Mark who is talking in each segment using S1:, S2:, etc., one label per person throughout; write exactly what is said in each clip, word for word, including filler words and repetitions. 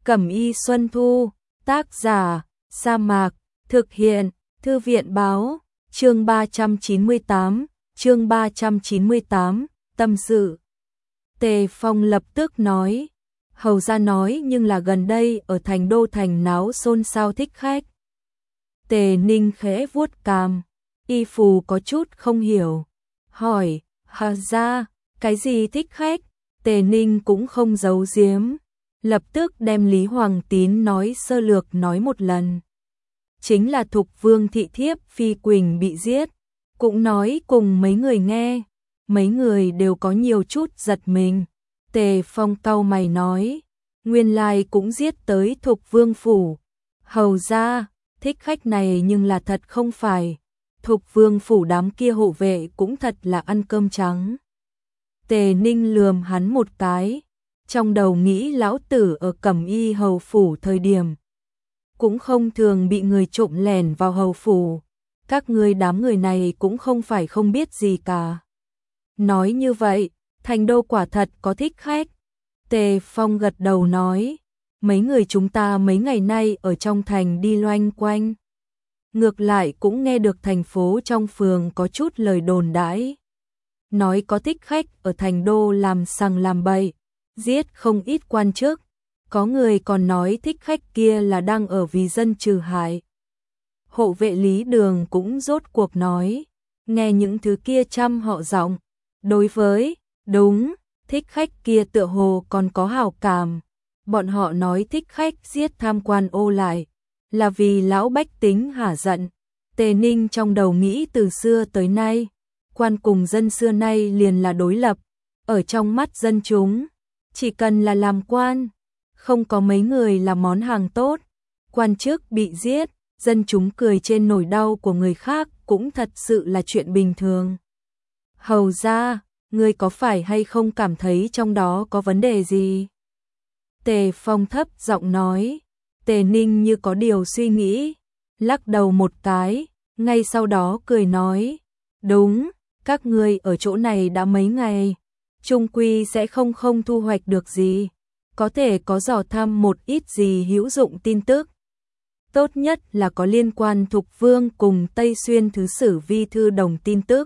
S1: Cẩm y Xuân Thu, tác giả, Sa Mạc, thực hiện, Thư viện báo, chương ba trăm chín mươi tám, chương ba trăm chín mươi tám, tâm sự. Tề Phong lập tức nói, hầu ra nói nhưng là gần đây ở thành đô thành náo xôn xao thích khách. Tề Ninh khẽ vuốt cằm, y phù có chút không hiểu, hỏi, hà ra, cái gì thích khách? Tề Ninh cũng không giấu giếm, lập tức đem Lý Hoàng Tín nói sơ lược nói một lần. Chính là Thục Vương thị thiếp Phi Quỳnh bị giết, cũng nói cùng mấy người nghe, mấy người đều có nhiều chút giật mình. Tề Phong cau mày nói, nguyên lai cũng giết tới Thục Vương phủ. Hầu ra, thích khách này nhưng là thật không phải, Thục Vương phủ đám kia hộ vệ cũng thật là ăn cơm trắng. Tề Ninh lườm hắn một cái, trong đầu nghĩ lão tử ở Cẩm y hầu phủ thời điểm cũng không thường bị người trộm lẻn vào hầu phủ, các ngươi đám người này cũng không phải không biết gì cả. Nói như vậy, thành đô quả thật có thích khách. Tề Phong gật đầu nói, mấy người chúng ta mấy ngày nay ở trong thành đi loanh quanh, ngược lại cũng nghe được thành phố trong phường có chút lời đồn đãi, nói có thích khách ở thành đô làm sằng làm bậy, giết không ít quan chức, có người còn nói thích khách kia là đang ở vì dân trừ hại. Hộ vệ Lý Đường cũng rốt cuộc nói, nghe những thứ kia trăm họ giọng, đối với, đúng, thích khách kia tựa hồ còn có hảo cảm, bọn họ nói thích khách giết tham quan ô lại, là vì lão bách tính hả giận. Tề Ninh trong đầu nghĩ từ xưa tới nay, quan cùng dân xưa nay liền là đối lập, ở trong mắt dân chúng, chỉ cần là làm quan, không có mấy người là món hàng tốt, quan chức bị giết, dân chúng cười trên nỗi đau của người khác cũng thật sự là chuyện bình thường. Hầu ra, ngươi có phải hay không cảm thấy trong đó có vấn đề gì? Tề Phong thấp giọng nói. Tề Ninh như có điều suy nghĩ, lắc đầu một cái, ngay sau đó cười nói, đúng, các ngươi ở chỗ này đã mấy ngày, chung quy sẽ không không thu hoạch được gì, có thể có dò thăm một ít gì hữu dụng tin tức. Tốt nhất là có liên quan Thục Vương cùng Tây Xuyên Thứ Sử Vi Thư Đồng tin tức.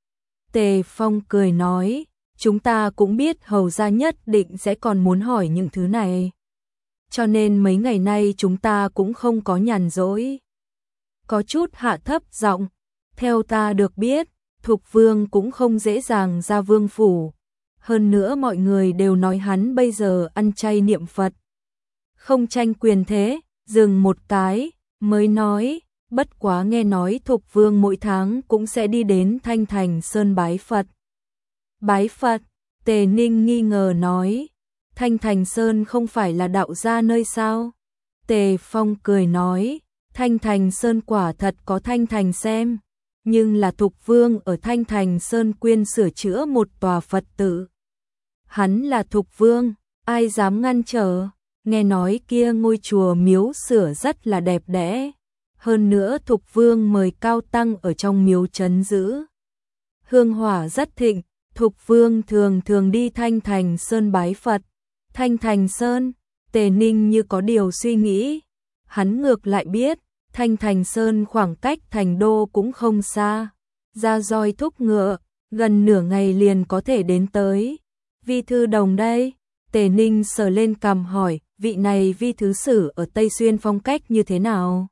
S1: Tề Phong cười nói, chúng ta cũng biết hầu ra nhất định sẽ còn muốn hỏi những thứ này, cho nên mấy ngày nay chúng ta cũng không có nhàn rỗi. Có chút hạ thấp giọng, theo ta được biết, Thục Vương cũng không dễ dàng ra vương phủ, hơn nữa mọi người đều nói hắn bây giờ ăn chay niệm Phật, không tranh quyền thế. Dừng một cái, mới nói, bất quá nghe nói Thục Vương mỗi tháng cũng sẽ đi đến Thanh Thành Sơn bái Phật. Bái Phật? Tề Ninh nghi ngờ nói, Thanh Thành Sơn không phải là đạo gia nơi sao? Tề Phong cười nói, Thanh Thành Sơn quả thật có Thanh Thành xem, nhưng là Thục Vương ở Thanh Thành Sơn quyên sửa chữa một tòa Phật tự. Hắn là Thục Vương, ai dám ngăn trở? Nghe nói kia ngôi chùa miếu sửa rất là đẹp đẽ, hơn nữa Thục Vương mời cao tăng ở trong miếu trấn giữ. Hương hỏa rất thịnh, Thục Vương thường thường đi Thanh Thành Sơn bái Phật. Thanh Thành Sơn, Tề Ninh như có điều suy nghĩ, hắn ngược lại biết, Thanh Thành Sơn khoảng cách thành đô cũng không xa, ra roi thúc ngựa, gần nửa ngày liền có thể đến tới. Vi Thư Đồng đây? Tề Ninh sờ lên cằm hỏi, vị này Vi Thứ Sử ở Tây Xuyên phong cách như thế nào?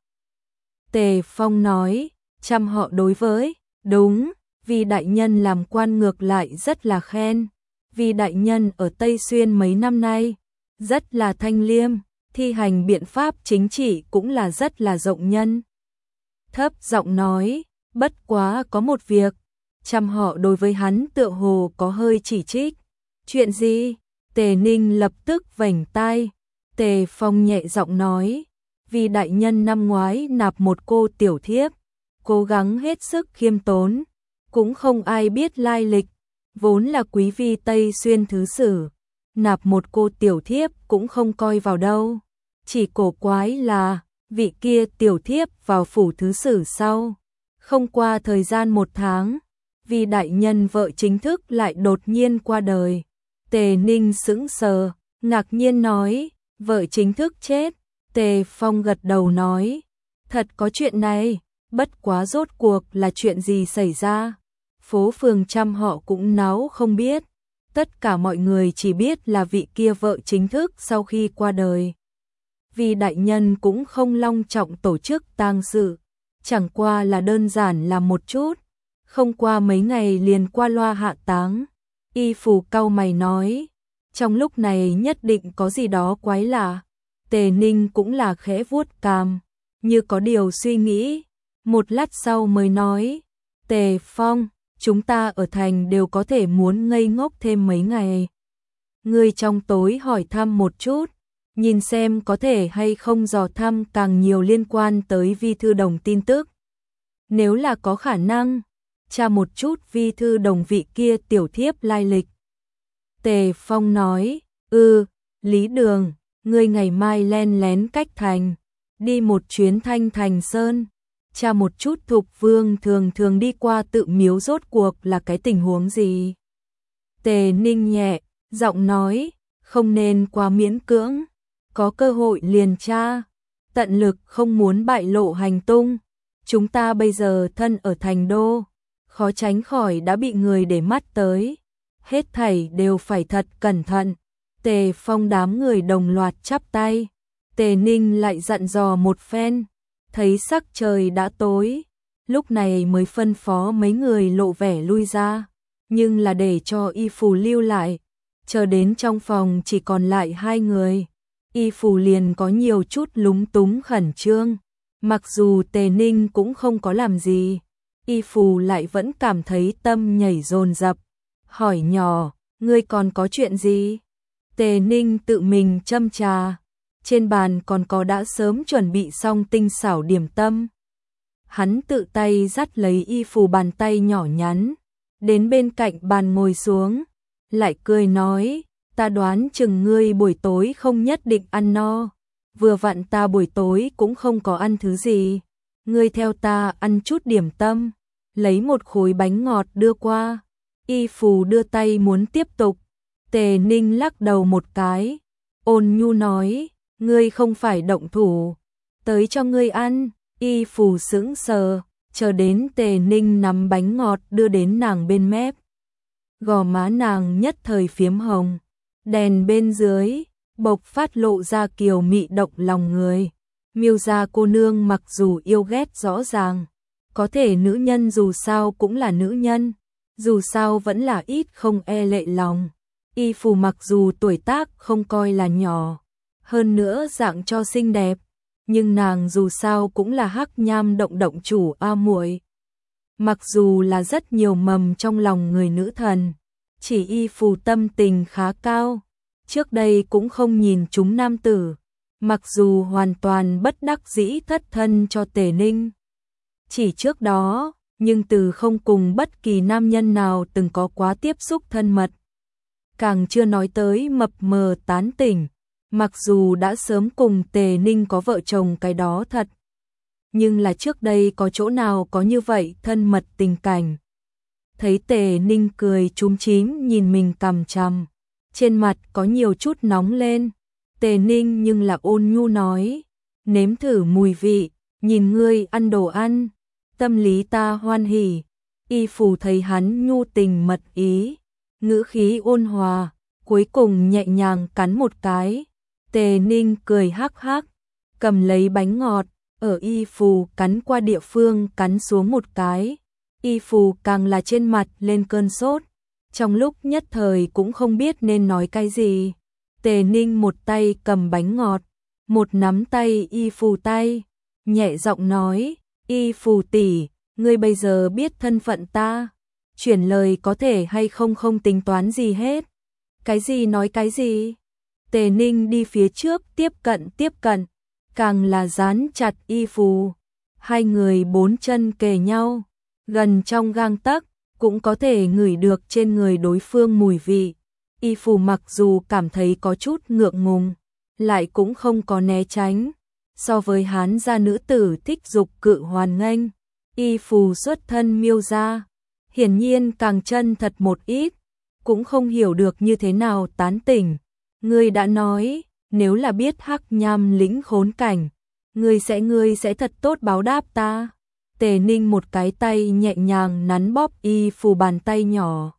S1: Tề Phong nói, trăm họ đối với, đúng, vì đại nhân làm quan ngược lại rất là khen, vì đại nhân ở Tây Xuyên mấy năm nay, rất là thanh liêm, thi hành biện pháp chính trị cũng là rất là rộng nhân. Thấp giọng nói, bất quá có một việc, trăm họ đối với hắn tựa hồ có hơi chỉ trích. Chuyện gì? Tề Ninh lập tức vểnh tai. Tề Phong nhẹ giọng nói, vì đại nhân năm ngoái nạp một cô tiểu thiếp, cố gắng hết sức khiêm tốn, cũng không ai biết lai lịch, vốn là quý vi Tây Xuyên Thứ Sử, nạp một cô tiểu thiếp cũng không coi vào đâu, chỉ cổ quái là vị kia tiểu thiếp vào phủ Thứ Sử sau, không qua thời gian một tháng, vì đại nhân vợ chính thức lại đột nhiên qua đời. Tề Ninh sững sờ, ngạc nhiên nói, Vợ chính thức chết, Tề Phong gật đầu nói, thật có chuyện này, bất quá rốt cuộc là chuyện gì xảy ra. Phố phường trăm họ cũng náo không biết, tất cả mọi người chỉ biết là vị kia vợ chính thức sau khi qua đời. Vì đại nhân cũng không long trọng tổ chức tang sự, chẳng qua là đơn giản là một chút, không qua mấy ngày liền qua loa hạ táng. Y Phù cau mày nói, trong lúc này nhất định có gì đó quái lạ. Tề Ninh cũng là khẽ vuốt cằm, như có điều suy nghĩ, một lát sau mới nói, Tề Phong, chúng ta ở thành đều có thể muốn ngây ngốc thêm mấy ngày. Ngươi trong tối hỏi thăm một chút, nhìn xem có thể hay không dò thăm càng nhiều liên quan tới Vi Thư Đồng tin tức. Nếu là có khả năng, tra một chút Vi Thư Đồng vị kia tiểu thiếp lai lịch. Tề Phong nói, ừ, Lý Đường, ngươi ngày mai len lén cách thành, đi một chuyến Thanh Thành Sơn, tra một chút Thục Vương thường thường đi qua tự miếu rốt cuộc là cái tình huống gì. Tề Ninh nhẹ, giọng nói, không nên quá miễn cưỡng, có cơ hội liền tra, tận lực không muốn bại lộ hành tung. Chúng ta bây giờ thân ở thành đô, khó tránh khỏi đã bị người để mắt tới, hết thảy đều phải thật cẩn thận. Tề Phong đám người đồng loạt chắp tay, Tề Ninh lại dặn dò một phen, thấy sắc trời đã tối, lúc này mới phân phó mấy người lộ vẻ lui ra, nhưng là để cho Y Phù lưu lại, chờ đến trong phòng chỉ còn lại hai người. Y Phù liền có nhiều chút lúng túng khẩn trương, mặc dù Tề Ninh cũng không có làm gì, Y Phù lại vẫn cảm thấy tâm nhảy dồn dập, hỏi nhỏ, ngươi còn có chuyện gì? Tề Ninh tự mình châm trà, trên bàn còn có đã sớm chuẩn bị xong tinh xảo điểm tâm. Hắn tự tay dắt lấy Y Phù bàn tay nhỏ nhắn, đến bên cạnh bàn ngồi xuống, lại cười nói, ta đoán chừng ngươi buổi tối không nhất định ăn no, vừa vặn ta buổi tối cũng không có ăn thứ gì, ngươi theo ta ăn chút điểm tâm, lấy một khối bánh ngọt đưa qua. Y Phù đưa tay muốn tiếp tục, Tề Ninh lắc đầu một cái, ôn nhu nói, ngươi không phải động thủ, tới cho ngươi ăn. Y Phù sững sờ, chờ đến Tề Ninh nắm bánh ngọt đưa đến nàng bên mép, gò má nàng nhất thời phiếm hồng, đèn bên dưới bộc phát lộ ra kiều mị động lòng người. Miêu gia cô nương mặc dù yêu ghét rõ ràng, có thể nữ nhân dù sao cũng là nữ nhân, dù sao vẫn là ít không e lệ lòng. Y Phù mặc dù tuổi tác không coi là nhỏ, hơn nữa dạng cho xinh đẹp, nhưng nàng dù sao cũng là hắc nham động động chủ a muội. Mặc dù là rất nhiều mầm trong lòng người nữ thần, chỉ Y Phù tâm tình khá cao, trước đây cũng không nhìn chúng nam tử, mặc dù hoàn toàn bất đắc dĩ thất thân cho Tề Ninh. Chỉ trước đó, nhưng từ không cùng bất kỳ nam nhân nào từng có quá tiếp xúc thân mật. Càng chưa nói tới mập mờ tán tỉnh, mặc dù đã sớm cùng Tề Ninh có vợ chồng cái đó thật, nhưng là trước đây có chỗ nào có như vậy thân mật tình cảnh. Thấy Tề Ninh cười chúm chím nhìn mình cằm chằm, trên mặt có nhiều chút nóng lên, Tề Ninh nhưng là ôn nhu nói, nếm thử mùi vị, nhìn ngươi ăn đồ ăn, tâm lý ta hoan hỉ. Y Phù thấy hắn nhu tình mật ý, ngữ khí ôn hòa, cuối cùng nhẹ nhàng cắn một cái. Tề Ninh cười hắc hắc, cầm lấy bánh ngọt, ở Y Phù cắn qua địa phương cắn xuống một cái. Y Phù càng là trên mặt lên cơn sốt, trong lúc nhất thời cũng không biết nên nói cái gì. Tề Ninh một tay cầm bánh ngọt, một nắm tay Y Phù tay, nhẹ giọng nói, Y Phù tỷ, ngươi bây giờ biết thân phận ta, chuyển lời có thể hay không không tính toán gì hết. Cái gì nói cái gì? Tề Ninh đi phía trước tiếp cận tiếp cận, càng là dán chặt Y Phù, hai người bốn chân kề nhau, gần trong gang tấc, cũng có thể ngửi được trên người đối phương mùi vị. Y Phù mặc dù cảm thấy có chút ngượng ngùng, lại cũng không có né tránh. So với Hán gia nữ tử thích dục cự hoàn nghênh, Y Phù xuất thân Miêu gia, hiển nhiên càng chân thật một ít, cũng không hiểu được như thế nào tán tỉnh. Ngươi đã nói, nếu là biết Hắc Nham lĩnh khốn cảnh, ngươi sẽ ngươi sẽ thật tốt báo đáp ta. Tề Ninh một cái tay nhẹ nhàng nắn bóp y phù bàn tay nhỏ.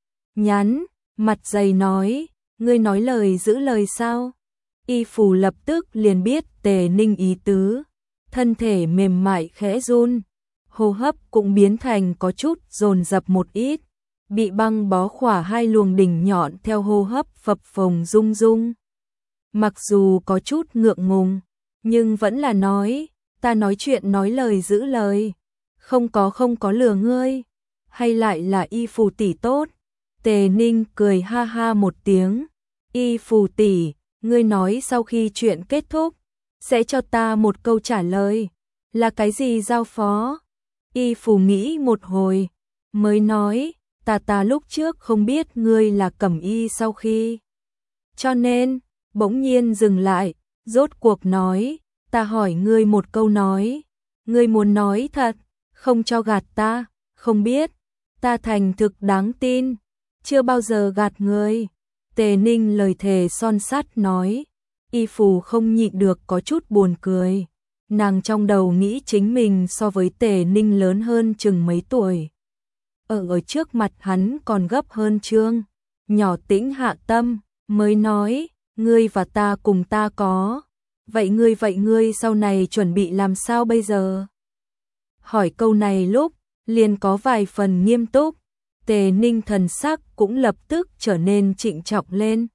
S1: Nhắn, mặt dày nói, ngươi nói lời giữ lời sao? Y phù lập tức liền biết Tề Ninh ý tứ, thân thể mềm mại khẽ run, hô hấp cũng biến thành có chút dồn dập một ít, bị băng bó khỏa hai luồng đỉnh nhọn theo hô hấp phập phồng rung rung. Mặc dù có chút ngượng ngùng, nhưng vẫn là nói, ta nói chuyện nói lời giữ lời, không có không có lừa ngươi, hay lại là Y phù tỷ tốt. Tề Ninh cười ha ha một tiếng, Y phù tỷ, ngươi nói sau khi chuyện kết thúc, sẽ cho ta một câu trả lời, là cái gì giao phó? Y phù nghĩ một hồi, mới nói, ta ta lúc trước không biết ngươi là Cẩm Y sau khi. Cho nên, bỗng nhiên dừng lại, rốt cuộc nói, ta hỏi ngươi một câu nói, ngươi muốn nói thật, không cho gạt ta, không biết, ta thành thực đáng tin, chưa bao giờ gạt ngươi. Tề Ninh lời thề son sắt nói, Y phù không nhịn được có chút buồn cười, nàng trong đầu nghĩ chính mình so với Tề Ninh lớn hơn chừng mấy tuổi. Ở ở trước mặt hắn còn gấp hơn Trương, nhỏ tĩnh hạ tâm, mới nói, ngươi và ta cùng ta có, vậy ngươi vậy ngươi sau này chuẩn bị làm sao bây giờ? Hỏi câu này lúc, liền có vài phần nghiêm túc, Tề Ninh thần sắc cũng lập tức trở nên trịnh trọng lên.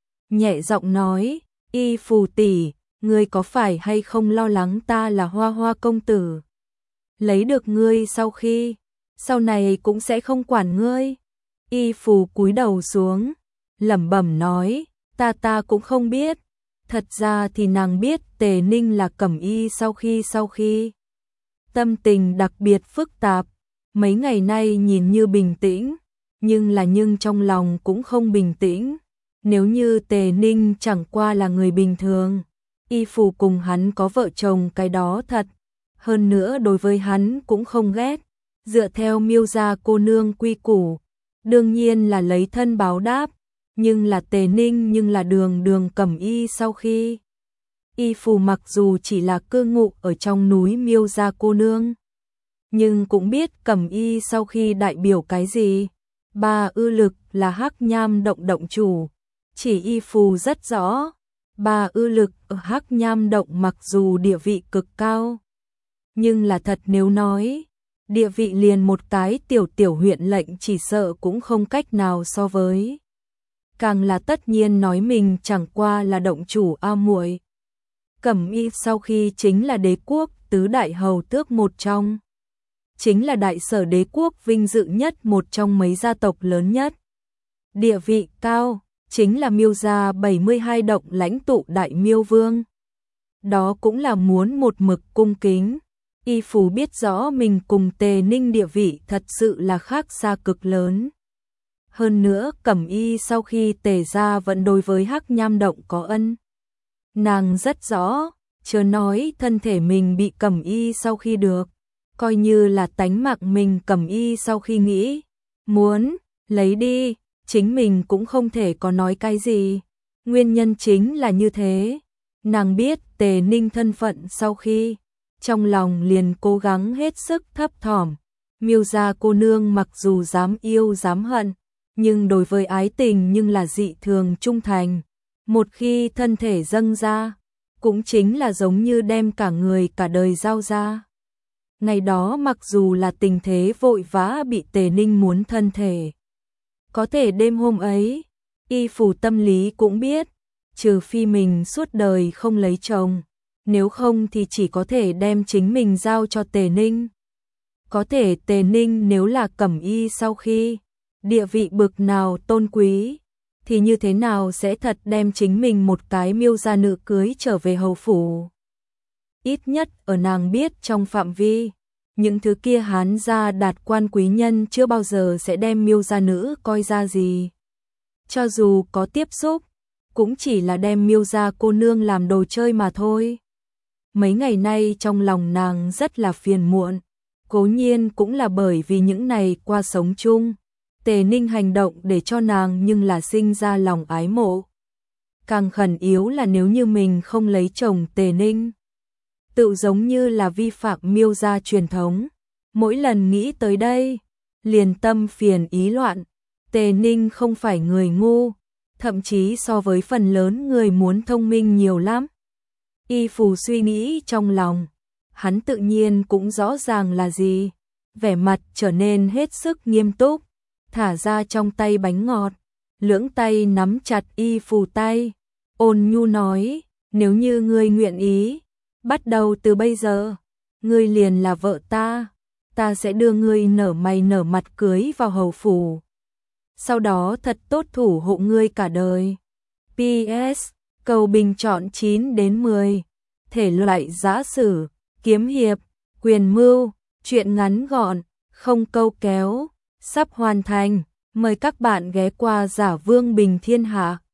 S1: Nhẹ giọng nói, Y phù tỷ, ngươi có phải hay không lo lắng ta là Hoa Hoa công tử? Lấy được ngươi sau khi, sau này cũng sẽ không quản ngươi. Y phù cúi đầu xuống, lẩm bẩm nói, ta ta cũng không biết. Thật ra thì nàng biết Tề Ninh là Cẩm Y sau khi sau khi. Tâm tình đặc biệt phức tạp, mấy ngày nay nhìn như bình tĩnh, nhưng là nhưng trong lòng cũng không bình tĩnh. Nếu như Tề Ninh chẳng qua là người bình thường, Y phù cùng hắn có vợ chồng cái đó thật, hơn nữa đối với hắn cũng không ghét, dựa theo Miêu gia cô nương quy củ, đương nhiên là lấy thân báo đáp, nhưng là Tề Ninh nhưng là đường đường Cẩm Y sau khi. Y phù mặc dù chỉ là cư ngụ ở trong núi Miêu gia cô nương, nhưng cũng biết Cẩm Y sau khi đại biểu cái gì. Ba ư lực là Hắc Nham động động chủ, chỉ Y phù rất rõ, Ba ư lực ở Hắc Nham động mặc dù địa vị cực cao, nhưng là thật nếu nói, địa vị liền một cái tiểu tiểu huyện lệnh chỉ sợ cũng không cách nào so với. Càng là tất nhiên nói mình chẳng qua là động chủ a muội. Cẩm Y sau khi chính là đế quốc tứ đại hầu tước một trong, chính là đại sở đế quốc vinh dự nhất một trong mấy gia tộc lớn nhất. Địa vị cao, chính là Miêu gia bảy mươi hai động lãnh tụ đại Miêu vương. Đó cũng là muốn một mực cung kính. Y phù biết rõ mình cùng Tề Ninh địa vị thật sự là khác xa cực lớn. Hơn nữa Cẩm Y sau khi Tề gia vẫn đối với Hắc Nham động có ân. Nàng rất rõ, chớ nói thân thể mình bị Cẩm Y sau khi được, coi như là tánh mạng mình Cẩm Y sau khi nghĩ, muốn, lấy đi, chính mình cũng không thể có nói cái gì. Nguyên nhân chính là như thế, nàng biết Tề Ninh thân phận sau khi, trong lòng liền cố gắng hết sức thấp thỏm. Miêu gia cô nương mặc dù dám yêu dám hận, nhưng đối với ái tình nhưng là dị thường trung thành. Một khi thân thể dâng ra, cũng chính là giống như đem cả người cả đời giao ra. Ngày đó mặc dù là tình thế vội vã bị Tề Ninh muốn thân thể, có thể đêm hôm ấy, Y phù tâm lý cũng biết, trừ phi mình suốt đời không lấy chồng, nếu không thì chỉ có thể đem chính mình giao cho Tề Ninh. Có thể Tề Ninh nếu là Cẩm Y sau khi, địa vị bực nào tôn quý, thì như thế nào sẽ thật đem chính mình một cái Miêu gia nữ cưới trở về hầu phủ. Ít nhất ở nàng biết trong phạm vi, những thứ kia Hán gia đạt quan quý nhân chưa bao giờ sẽ đem Miêu gia nữ coi ra gì. Cho dù có tiếp xúc, cũng chỉ là đem Miêu gia cô nương làm đồ chơi mà thôi. Mấy ngày nay trong lòng nàng rất là phiền muộn, cố nhiên cũng là bởi vì những này qua sống chung, Tề Ninh hành động để cho nàng nhưng là sinh ra lòng ái mộ. càng khẩn yếu là nếu như mình không lấy chồng Tề Ninh. Tự giống như là vi phạm Miêu gia truyền thống. Mỗi lần nghĩ tới đây, liền tâm phiền ý loạn. Tề Ninh không phải người ngu, thậm chí so với phần lớn người muốn thông minh nhiều lắm. Y Phù suy nghĩ trong lòng, hắn tự nhiên cũng rõ ràng là gì. Vẻ mặt trở nên hết sức nghiêm túc, thả ra trong tay bánh ngọt, lưỡng tay nắm chặt Y Phù tay, ôn nhu nói, nếu như ngươi nguyện ý, bắt đầu từ bây giờ, ngươi liền là vợ ta, ta sẽ đưa ngươi nở mày nở mặt cưới vào hầu phủ. Sau đó thật tốt thủ hộ ngươi cả đời. pê ét. Cầu bình chọn chín đến mười. Thể loại giã sử, kiếm hiệp, quyền mưu, truyện ngắn gọn, không câu kéo, sắp hoàn thành. Mời các bạn ghé qua Giả Vương Bình Thiên Hạ.